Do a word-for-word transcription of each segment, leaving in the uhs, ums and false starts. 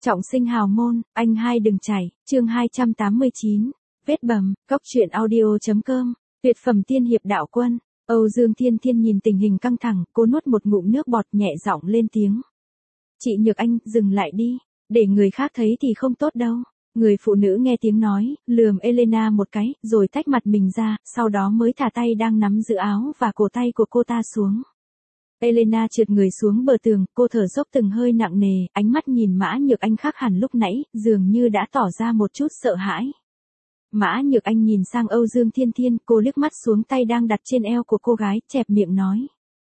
Trọng sinh hào môn, anh hai đừng chảy, chương hai trăm tám mươi chín, vết bầm, góc truyện audio.com, tuyệt phẩm tiên hiệp đạo quân. Âu Dương Thiên Thiên nhìn tình hình căng thẳng, cô nuốt một ngụm nước bọt nhẹ giọng lên tiếng. Chị Nhược Anh, dừng lại đi, để người khác thấy thì không tốt đâu. Người phụ nữ nghe tiếng nói, lườm Elena một cái, rồi tách mặt mình ra, sau đó mới thả tay đang nắm giữ áo và cổ tay của cô ta xuống. Elena trượt người xuống bờ tường, cô thở dốc từng hơi nặng nề, ánh mắt nhìn Mã Nhược Anh khác hẳn lúc nãy, dường như đã tỏ ra một chút sợ hãi. Mã Nhược Anh nhìn sang Âu Dương Thiên Thiên, cô liếc mắt xuống tay đang đặt trên eo của cô gái, chẹp miệng nói.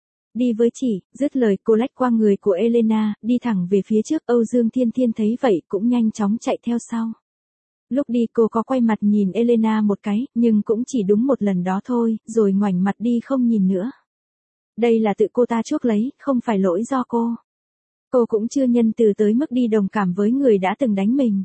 Đi với chị, dứt lời cô lách qua người của Elena, đi thẳng về phía trước. Âu Dương Thiên Thiên thấy vậy cũng nhanh chóng chạy theo sau. Lúc đi cô có quay mặt nhìn Elena một cái, nhưng cũng chỉ đúng một lần đó thôi, rồi ngoảnh mặt đi không nhìn nữa. Đây là tự cô ta chuốc lấy, không phải lỗi do cô. Cô cũng chưa nhân từ tới mức đi đồng cảm với người đã từng đánh mình.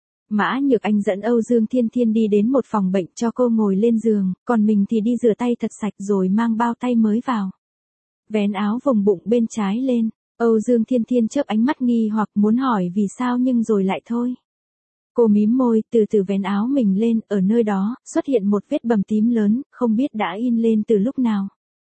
Mã Nhược Anh dẫn Âu Dương Thiên Thiên đi đến một phòng bệnh cho cô ngồi lên giường, còn mình thì đi rửa tay thật sạch rồi mang bao tay mới vào. Vén áo vùng bụng bên trái lên, Âu Dương Thiên Thiên chớp ánh mắt nghi hoặc muốn hỏi vì sao nhưng rồi lại thôi. Cô mím môi, từ từ vén áo mình lên, ở nơi đó, xuất hiện một vết bầm tím lớn, không biết đã in lên từ lúc nào.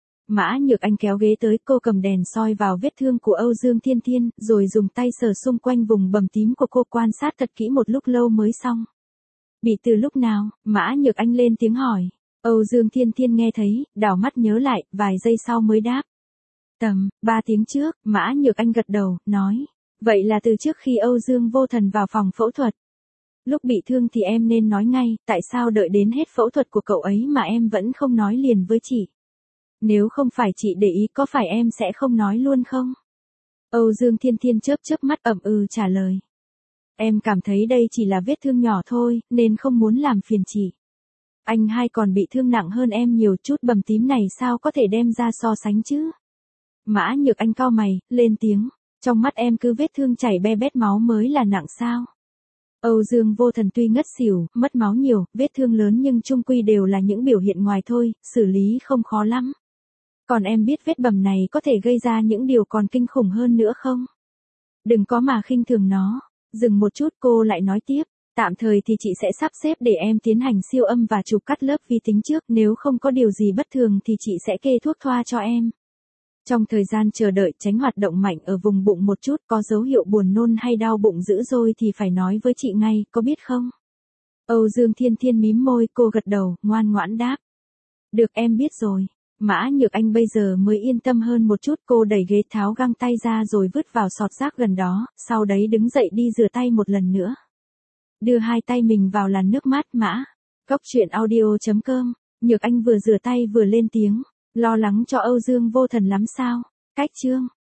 Mã Nhược Anh kéo ghế tới, cô cầm đèn soi vào vết thương của Âu Dương Thiên Thiên, rồi dùng tay sờ xung quanh vùng bầm tím của cô quan sát thật kỹ một lúc lâu mới xong. Bị từ lúc nào? Mã Nhược Anh lên tiếng hỏi. Âu Dương Thiên Thiên nghe thấy, đảo mắt nhớ lại, vài giây sau mới đáp. Tầm, ba tiếng trước, Mã Nhược Anh gật đầu, nói. Vậy là từ trước khi Âu Dương Vô Thần vào phòng phẫu thuật. Lúc bị thương thì em nên nói ngay, tại sao đợi đến hết phẫu thuật của cậu ấy mà em vẫn không nói liền với chị? Nếu không phải chị để ý có phải em sẽ không nói luôn không? Âu Dương Thiên Thiên chớp chớp mắt ậm ừ trả lời. Em cảm thấy đây chỉ là vết thương nhỏ thôi, nên không muốn làm phiền chị. Anh hai còn bị thương nặng hơn em nhiều, chút bầm tím này sao có thể đem ra so sánh chứ? Mã Nhược Anh cau mày, lên tiếng. Trong mắt em cứ vết thương chảy be bét máu mới là nặng sao? Âu Dương Vô Thần tuy ngất xỉu, mất máu nhiều, vết thương lớn nhưng chung quy đều là những biểu hiện ngoài thôi, xử lý không khó lắm. Còn em biết vết bầm này có thể gây ra những điều còn kinh khủng hơn nữa không? Đừng có mà khinh thường nó. Dừng một chút cô lại nói tiếp. Tạm thời thì chị sẽ sắp xếp để em tiến hành siêu âm và chụp cắt lớp vi tính trước. Nếu không có điều gì bất thường thì chị sẽ kê thuốc thoa cho em. Trong thời gian chờ đợi tránh hoạt động mạnh ở vùng bụng một chút, có dấu hiệu buồn nôn hay đau bụng dữ dội thì phải nói với chị ngay, có biết không? Âu Dương Thiên Thiên mím môi, cô gật đầu, ngoan ngoãn đáp. Được, em biết rồi. Mã Nhược Anh bây giờ mới yên tâm hơn một chút, cô đẩy ghế tháo găng tay ra rồi vứt vào sọt rác gần đó, sau đấy đứng dậy đi rửa tay một lần nữa. Đưa hai tay mình vào làn nước mát. Mã, góc truyện audio.com, Nhược Anh vừa rửa tay vừa lên tiếng, lo lắng cho Âu Dương Vô Thần lắm sao? Cách chương